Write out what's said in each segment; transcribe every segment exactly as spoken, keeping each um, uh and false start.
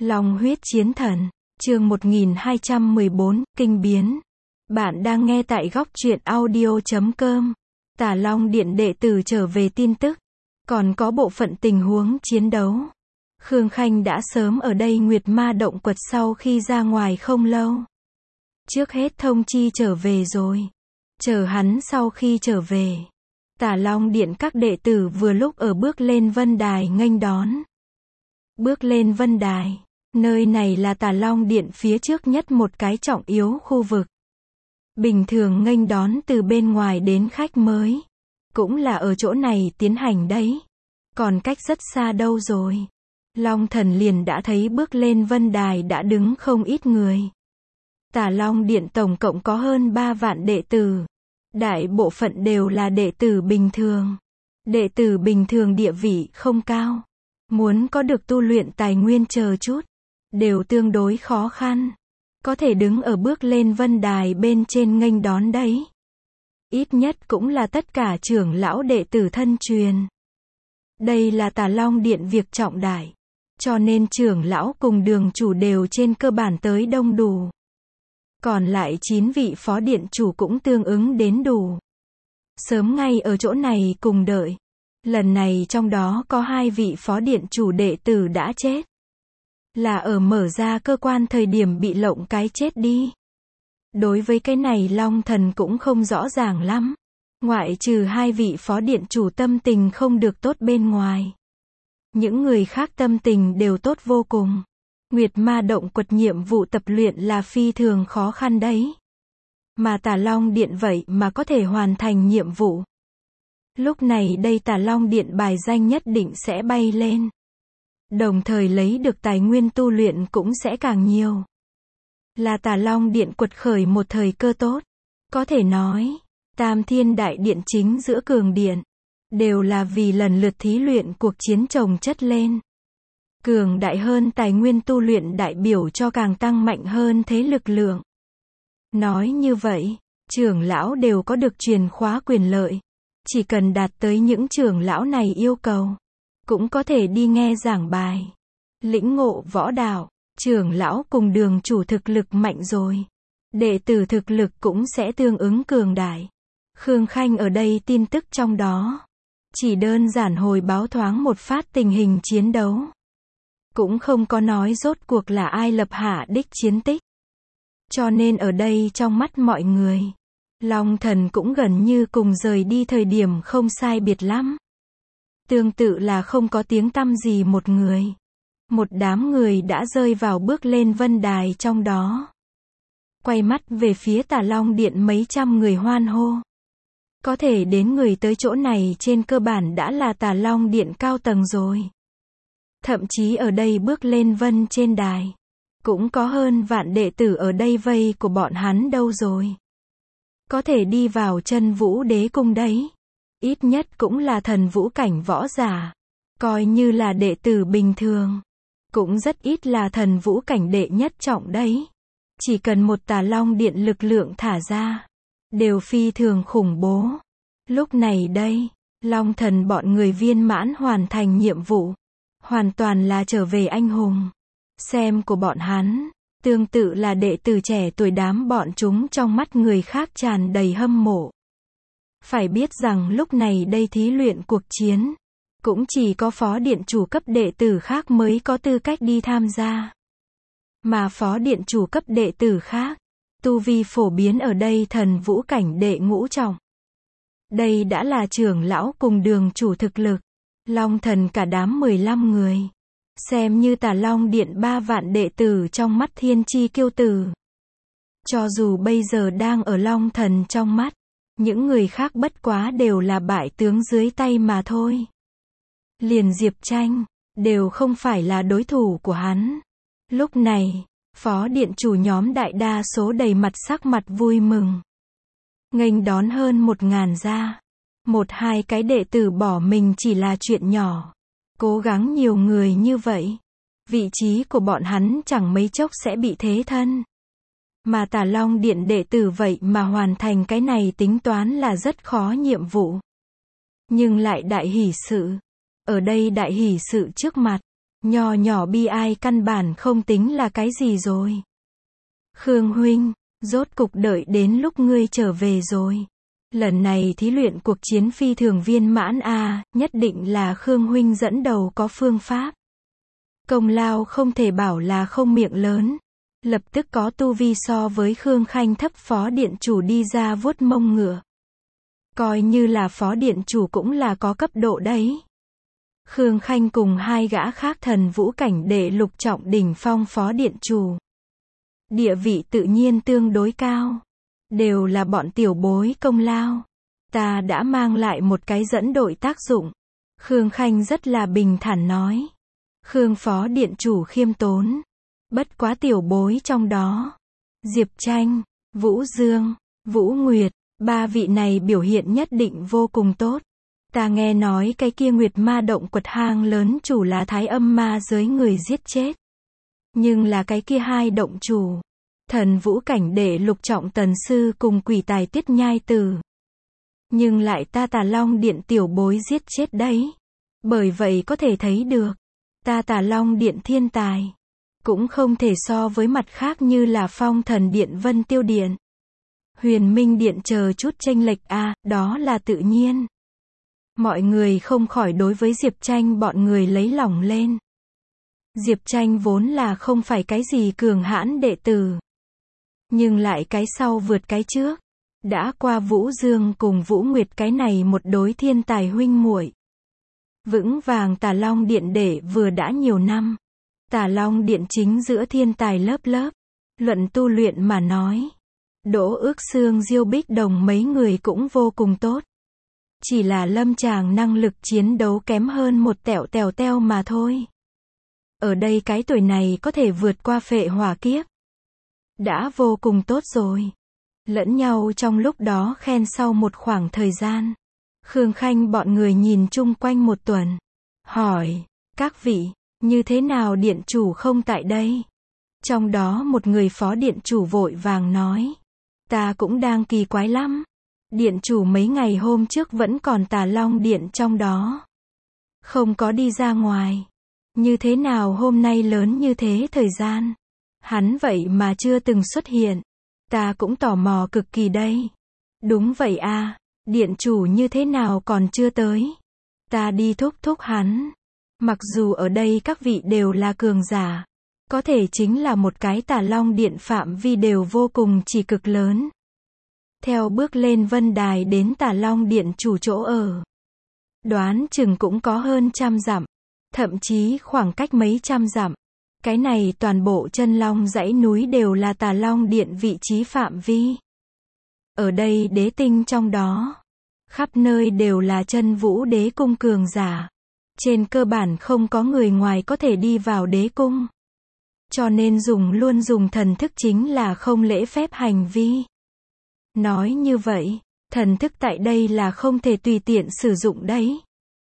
Long huyết chiến thần, chương một nghìn hai trăm mười bốn, kinh biến. Bạn đang nghe tại góc truyện audio chấm com. Tả Long Điện đệ tử trở về tin tức. Còn có bộ phận tình huống chiến đấu. Khương Khanh đã sớm ở đây Nguyệt Ma động quật sau khi ra ngoài không lâu. Trước hết thông chi trở về rồi. Chờ hắn sau khi trở về. Tả Long Điện các đệ tử vừa lúc ở bước lên vân đài nghênh đón. Bước lên vân đài. Nơi này là Tả Long Điện phía trước nhất một cái trọng yếu khu vực. Bình thường nghênh đón từ bên ngoài đến khách mới. Cũng là ở chỗ này tiến hành đấy. Còn cách rất xa đâu rồi. Long Thần liền đã thấy bước lên vân đài đã đứng không ít người. Tả Long Điện tổng cộng có hơn ba vạn đệ tử. Đại bộ phận đều là đệ tử bình thường. Đệ tử bình thường địa vị không cao. Muốn có được tu luyện tài nguyên chờ chút. Đều tương đối khó khăn. Có thể đứng ở bước lên vân đài bên trên nghênh đón đấy. Ít nhất cũng là tất cả trưởng lão đệ tử thân truyền. Đây là Tả Long Điện việc trọng đại. Cho nên trưởng lão cùng đường chủ đều trên cơ bản tới đông đủ. Còn lại chín vị phó điện chủ cũng tương ứng đến đủ. Sớm ngay ở chỗ này cùng đợi. Lần này trong đó có hai vị phó điện chủ đệ tử đã chết. Là ở mở ra cơ quan thời điểm bị lộng cái chết đi. Đối với cái này Long Thần cũng không rõ ràng lắm. Ngoại trừ hai vị phó điện chủ tâm tình không được tốt bên ngoài. Những người khác tâm tình đều tốt vô cùng. Nguyệt Ma động quật nhiệm vụ tập luyện là phi thường khó khăn đấy. Mà Tả Long Điện vậy mà có thể hoàn thành nhiệm vụ. Lúc này đây Tả Long Điện bài danh nhất định sẽ bay lên. Đồng thời lấy được tài nguyên tu luyện cũng sẽ càng nhiều. Là Tả Long Điện quật khởi một thời cơ tốt. Có thể nói, Tam Thiên Đại Điện chính giữa cường điện. Đều là vì lần lượt thí luyện cuộc chiến chồng chất lên. Cường đại hơn tài nguyên tu luyện đại biểu cho càng tăng mạnh hơn thế lực lượng. Nói như vậy, trưởng lão đều có được truyền khóa quyền lợi. Chỉ cần đạt tới những trưởng lão này yêu cầu. Cũng có thể đi nghe giảng bài. Lĩnh ngộ võ đạo, trưởng lão cùng đường chủ thực lực mạnh rồi. Đệ tử thực lực cũng sẽ tương ứng cường đại. Khương Khanh ở đây tin tức trong đó. Chỉ đơn giản hồi báo thoáng một phát tình hình chiến đấu. Cũng không có nói rốt cuộc là ai lập hạ đích chiến tích. Cho nên ở đây trong mắt mọi người, Long Thần cũng gần như cùng rời đi thời điểm không sai biệt lắm. Tương tự là không có tiếng tăm gì một người. Một đám người đã rơi vào bước lên vân đài trong đó. Quay mắt về phía Tả Long Điện mấy trăm người hoan hô. Có thể đến người tới chỗ này trên cơ bản đã là Tả Long Điện cao tầng rồi. Thậm chí ở đây bước lên vân trên đài. Cũng có hơn vạn đệ tử ở đây vây của bọn hắn đâu rồi. Có thể đi vào chân vũ đế cung đấy. Ít nhất cũng là thần vũ cảnh võ giả. Coi như là đệ tử bình thường. Cũng rất ít là thần vũ cảnh đệ nhất trọng đấy. Chỉ cần một Tả Long Điện lực lượng thả ra. Đều phi thường khủng bố. Lúc này đây, Long Thần bọn người viên mãn hoàn thành nhiệm vụ. Hoàn toàn là trở về anh hùng. Xem của bọn hắn, tương tự là đệ tử trẻ tuổi đám bọn chúng trong mắt người khác tràn đầy hâm mộ. Phải biết rằng lúc này đây thí luyện cuộc chiến, cũng chỉ có phó điện chủ cấp đệ tử khác mới có tư cách đi tham gia. Mà phó điện chủ cấp đệ tử khác, tu vi phổ biến ở đây thần vũ cảnh đệ ngũ trọng. Đây đã là trưởng lão cùng đường chủ thực lực. Long Thần cả đám mười lăm người. Xem như Tả Long Điện ba vạn đệ tử trong mắt thiên chi kiêu tử. Cho dù bây giờ đang ở Long Thần trong mắt, những người khác bất quá đều là bại tướng dưới tay mà thôi. Liền Diệp Tranh, đều không phải là đối thủ của hắn. Lúc này, phó điện chủ nhóm đại đa số đầy mặt sắc mặt vui mừng. Nghênh đón hơn một ngàn gia. Một hai cái đệ tử bỏ mình chỉ là chuyện nhỏ. Cố gắng nhiều người như vậy. Vị trí của bọn hắn chẳng mấy chốc sẽ bị thế thân. Mà Tả Long Điện đệ tử vậy mà hoàn thành cái này tính toán là rất khó nhiệm vụ. Nhưng lại đại hỷ sự. Ở đây đại hỷ sự trước mặt. Nho nhỏ bi ai căn bản không tính là cái gì rồi. Khương huynh, rốt cục đợi đến lúc ngươi trở về rồi. Lần này thí luyện cuộc chiến phi thường viên mãn a, nhất định là Khương huynh dẫn đầu có phương pháp. Công lao không thể bảo là không miệng lớn. Lập tức có tu vi so với Khương Khanh thấp phó điện chủ đi ra vuốt mông ngựa. Coi như là phó điện chủ cũng là có cấp độ đấy. Khương Khanh cùng hai gã khác thần vũ cảnh đệ lục trọng đỉnh phong phó điện chủ. Địa vị tự nhiên tương đối cao. Đều là bọn tiểu bối công lao. Ta đã mang lại một cái dẫn đội tác dụng. Khương Khanh rất là bình thản nói. Khương phó điện chủ khiêm tốn. Bất quá tiểu bối trong đó. Diệp Tranh, Vũ Dương, Vũ Nguyệt, ba vị này biểu hiện nhất định vô cùng tốt. Ta nghe nói cái kia Nguyệt Ma động quật hang lớn chủ là Thái Âm ma giới người giết chết. Nhưng là cái kia hai động chủ. Thần vũ cảnh đệ lục trọng tần sư cùng quỷ tài Tiết Nhai Tử. Nhưng lại ta Tà Long Điện tiểu bối giết chết đấy. Bởi vậy có thể thấy được. Ta Tà Long Điện thiên tài. Cũng không thể so với mặt khác như là Phong Thần Điện Vân Tiêu Điện. Huyền Minh Điện chờ chút chênh lệch a, à, đó là tự nhiên. Mọi người không khỏi đối với Diệp Tranh bọn người lấy lòng lên. Diệp Tranh vốn là không phải cái gì cường hãn đệ tử. Nhưng lại cái sau vượt cái trước. Đã qua Vũ Dương cùng Vũ Nguyệt cái này một đối thiên tài huynh muội. Vững vàng Tà Long Điện để vừa đã nhiều năm. Tà Long Điện chính giữa thiên tài lớp lớp. Luận tu luyện mà nói. Đỗ Ước Xương Diêu Bích Đồng mấy người cũng vô cùng tốt. Chỉ là lâm chàng năng lực chiến đấu kém hơn một tẹo tèo teo mà thôi. Ở đây cái tuổi này có thể vượt qua phệ hỏa kiếp. Đã vô cùng tốt rồi. Lẫn nhau trong lúc đó khen sau một khoảng thời gian. Khương Khanh bọn người nhìn chung quanh một tuần. Hỏi, các vị, như thế nào điện chủ không tại đây? Trong đó một người phó điện chủ vội vàng nói. Ta cũng đang kỳ quái lắm. Điện chủ mấy ngày hôm trước vẫn còn Tà Long Điện trong đó. Không có đi ra ngoài. Như thế nào hôm nay lớn như thế thời gian? Hắn vậy mà chưa từng xuất hiện. Ta cũng tò mò cực kỳ đây. Đúng vậy a, điện chủ như thế nào còn chưa tới? Ta đi thúc thúc hắn. Mặc dù ở đây các vị đều là cường giả. Có thể chính là một cái Tà Long Điện phạm vi đều vô cùng chỉ cực lớn. Theo bước lên vân đài đến Tà Long Điện chủ chỗ ở. Đoán chừng cũng có hơn trăm dặm. Thậm chí khoảng cách mấy trăm dặm. Cái này toàn bộ chân long dãy núi đều là Tà Long Điện vị trí phạm vi. Ở đây đế tinh trong đó. Khắp nơi đều là chân vũ đế cung cường giả. Trên cơ bản không có người ngoài có thể đi vào đế cung. Cho nên dùng luôn dùng thần thức chính là không lễ phép hành vi. Nói như vậy, thần thức tại đây là không thể tùy tiện sử dụng đấy.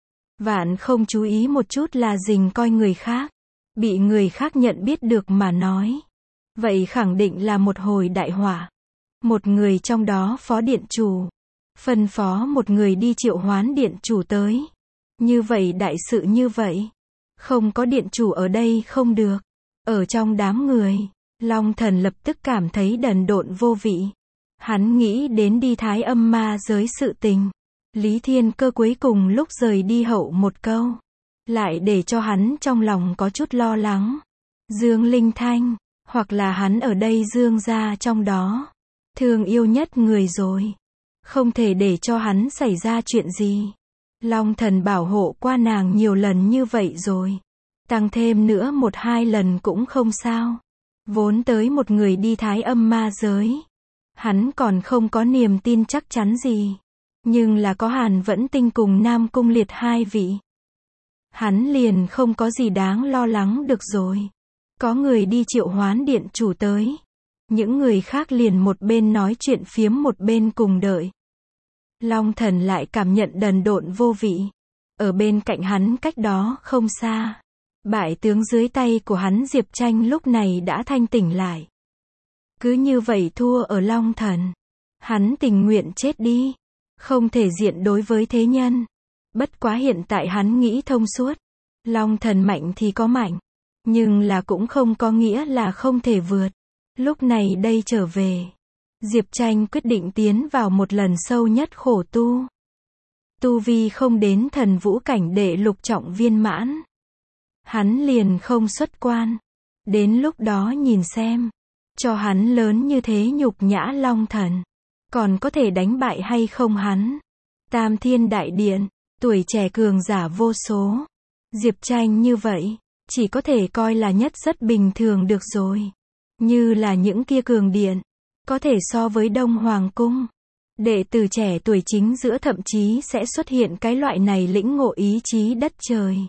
Vạn không chú ý một chút là dình coi người khác. Bị người khác nhận biết được mà nói. Vậy khẳng định là một hồi đại họa. Một người trong đó phó điện chủ. Phân phó một người đi triệu hoán điện chủ tới. Như vậy đại sự như vậy. Không có điện chủ ở đây không được. Ở trong đám người. Long thần lập tức cảm thấy đần độn vô vị. Hắn nghĩ đến đi Thái Âm ma giới sự tình. Lý Thiên Cơ cuối cùng lúc rời đi hậu một câu. Lại để cho hắn trong lòng có chút lo lắng. Dương Linh Thanh. Hoặc là hắn ở đây Dương gia trong đó. Thương yêu nhất người rồi. Không thể để cho hắn xảy ra chuyện gì. Long thần bảo hộ qua nàng nhiều lần như vậy rồi. Tăng thêm nữa một hai lần cũng không sao. Vốn tới một người đi Thái Âm ma giới. Hắn còn không có niềm tin chắc chắn gì. Nhưng là có Hàn Vẫn Tinh cùng Nam Cung Liệt hai vị. Hắn liền không có gì đáng lo lắng được rồi. Có người đi triệu hoán điện chủ tới. Những người khác liền một bên nói chuyện phiếm một bên cùng đợi. Long thần lại cảm nhận đần độn vô vị. Ở bên cạnh hắn cách đó không xa. Bại tướng dưới tay của hắn Diệp Tranh lúc này đã thanh tỉnh lại. Cứ như vậy thua ở Long thần. Hắn tình nguyện chết đi. Không thể diện đối với thế nhân. Bất quá hiện tại hắn nghĩ thông suốt. Long thần mạnh thì có mạnh, nhưng là cũng không có nghĩa là không thể vượt. Lúc này đây trở về, Diệp Tranh quyết định tiến vào một lần sâu nhất khổ tu. Tu vi không đến thần vũ cảnh đệ lục trọng viên mãn, hắn liền không xuất quan. Đến lúc đó nhìn xem, cho hắn lớn như thế nhục nhã Long thần, còn có thể đánh bại hay không hắn. Tam Thiên Đại Điện, tuổi trẻ cường giả vô số. Diệp Tranh như vậy, chỉ có thể coi là nhất rất bình thường được rồi. Như là những kia cường điện, có thể so với Đông Hoàng Cung. Đệ tử trẻ tuổi chính giữa thậm chí sẽ xuất hiện cái loại này lĩnh ngộ ý chí đất trời,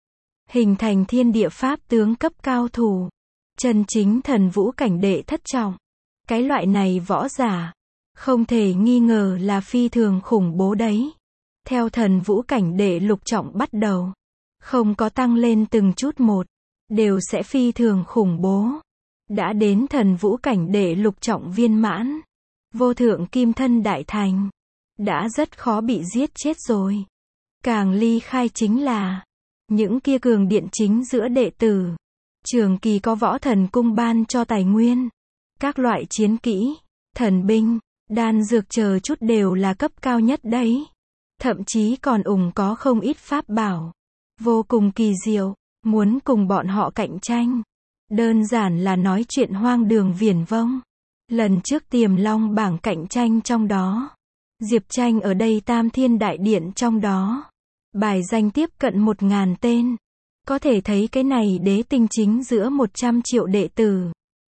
hình thành thiên địa pháp tướng cấp cao thủ. Chân chính thần vũ cảnh đệ thất trọng. Cái loại này võ giả, không thể nghi ngờ là phi thường khủng bố đấy. Theo thần vũ cảnh đệ lục trọng bắt đầu, không có tăng lên từng chút một, đều sẽ phi thường khủng bố. Đã đến thần vũ cảnh đệ lục trọng viên mãn, vô thượng kim thân đại thành, đã rất khó bị giết chết rồi. Càng ly khai chính là, những kia cường điện chính giữa đệ tử, trường kỳ có võ thần cung ban cho tài nguyên. Các loại chiến kỹ, thần binh, đan dược chờ chút đều là cấp cao nhất đấy. Thậm chí còn ủng có không ít pháp bảo, vô cùng kỳ diệu. Muốn cùng bọn họ cạnh tranh, đơn giản là nói chuyện hoang đường viển vông. Lần trước Tiềm Long bảng cạnh tranh trong đó, Diệp Tranh ở đây Tam Thiên Đại Điện trong đó, bài danh tiếp cận một ngàn tên. Có thể thấy cái này đế tinh chính giữa một trăm triệu đệ tử.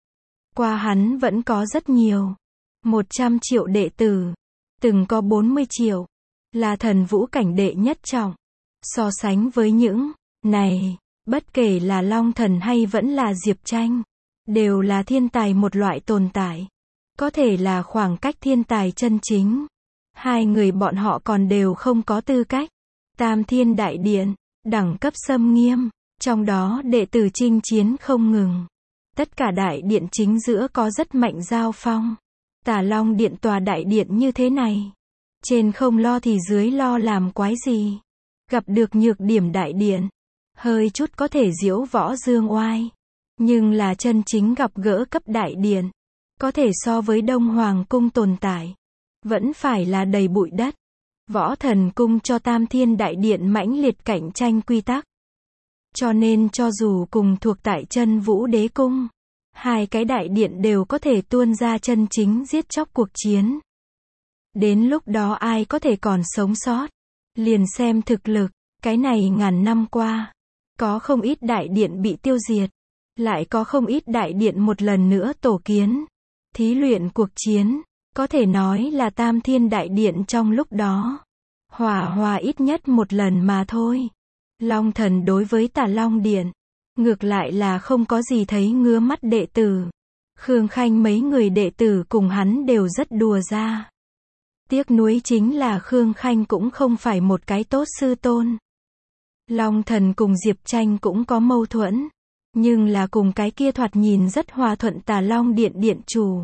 Qua hắn vẫn có rất nhiều. một trăm triệu đệ tử. Từng có bốn mươi triệu. Là thần vũ cảnh đệ nhất trọng. So sánh với những này, bất kể là Long thần hay vẫn là Diệp Tranh, đều là thiên tài một loại tồn tại. Có thể là khoảng cách thiên tài chân chính. Hai người bọn họ còn đều không có tư cách. Tam Thiên Đại Điện, đẳng cấp xâm nghiêm, trong đó đệ tử chinh chiến không ngừng. Tất cả đại điện chính giữa có rất mạnh giao phong. Tà Long Điện tòa đại điện như thế này, trên không lo thì dưới lo làm quái gì. Gặp được nhược điểm đại điện, hơi chút có thể diễu võ dương oai. Nhưng là chân chính gặp gỡ cấp đại điện, có thể so với Đông Hoàng Cung tồn tại, vẫn phải là đầy bụi đất. Võ thần cung cho Tam Thiên Đại Điện mãnh liệt cạnh tranh quy tắc. Cho nên cho dù cùng thuộc tại Chân Vũ Đế Cung, hai cái đại điện đều có thể tuôn ra chân chính giết chóc cuộc chiến. Đến lúc đó ai có thể còn sống sót, liền xem thực lực. Cái này ngàn năm qua, có không ít đại điện bị tiêu diệt, lại có không ít đại điện một lần nữa tổ kiến, thí luyện cuộc chiến. Có thể nói là Tam Thiên Đại Điện trong lúc đó, hòa hòa ít nhất một lần mà thôi. Long thần đối với Tà Long Điện, ngược lại là không có gì thấy ngứa mắt đệ tử. Khương Khanh mấy người đệ tử cùng hắn đều rất đùa ra. Tiếc nuối chính là Khương Khanh cũng không phải một cái tốt sư tôn. Long thần cùng Diệp Tranh cũng có mâu thuẫn, nhưng là cùng cái kia thoạt nhìn rất hòa thuận Tà Long Điện điện chủ,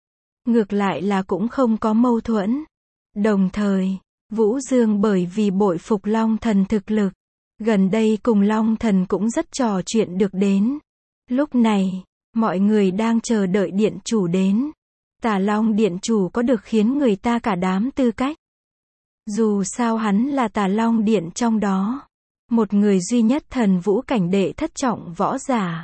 ngược lại là cũng không có mâu thuẫn. Đồng thời, Vũ Dương bởi vì bội phục Long thần thực lực, gần đây cùng Long thần cũng rất trò chuyện được đến. Lúc này, mọi người đang chờ đợi điện chủ đến. Tà Long điện chủ có được khiến người ta cả đám tư cách. Dù sao hắn là Tà Long điện trong đó, một người duy nhất thần vũ cảnh đệ thất trọng võ giả.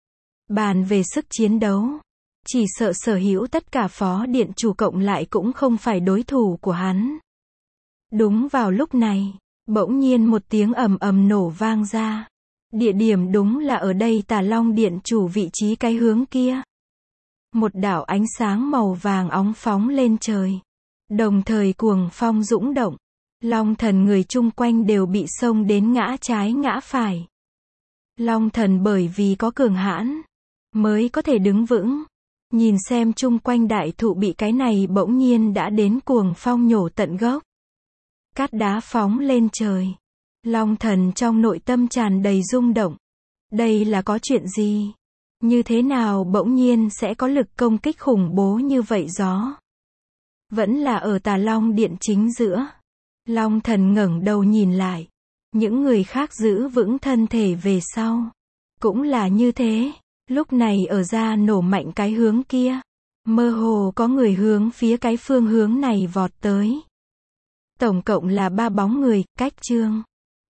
Bàn về sức chiến đấu, chỉ sợ sở hữu tất cả phó điện chủ cộng lại cũng không phải đối thủ của hắn. Đúng vào lúc này, bỗng nhiên một tiếng ầm ầm nổ vang ra. Địa điểm đúng là ở đây Tà Long điện chủ vị trí cái hướng kia. Một đạo ánh sáng màu vàng óng phóng lên trời. Đồng thời cuồng phong dũng động. Long thần người chung quanh đều bị xông đến ngã trái ngã phải. Long thần bởi vì có cường hãn, mới có thể đứng vững. Nhìn xem chung quanh đại thụ bị cái này bỗng nhiên đã đến cuồng phong nhổ tận gốc. Cát đá phóng lên trời. Long thần trong nội tâm tràn đầy rung động. Đây là có chuyện gì? Như thế nào bỗng nhiên sẽ có lực công kích khủng bố như vậy gió? Vẫn là ở Tà Long điện chính giữa. Long thần ngẩng đầu nhìn lại. Những người khác giữ vững thân thể về sau. Cũng là như thế. Lúc này ở ra nổ mạnh cái hướng kia. Mơ hồ có người hướng phía cái phương hướng này vọt tới. Tổng cộng là ba bóng người, cách Trương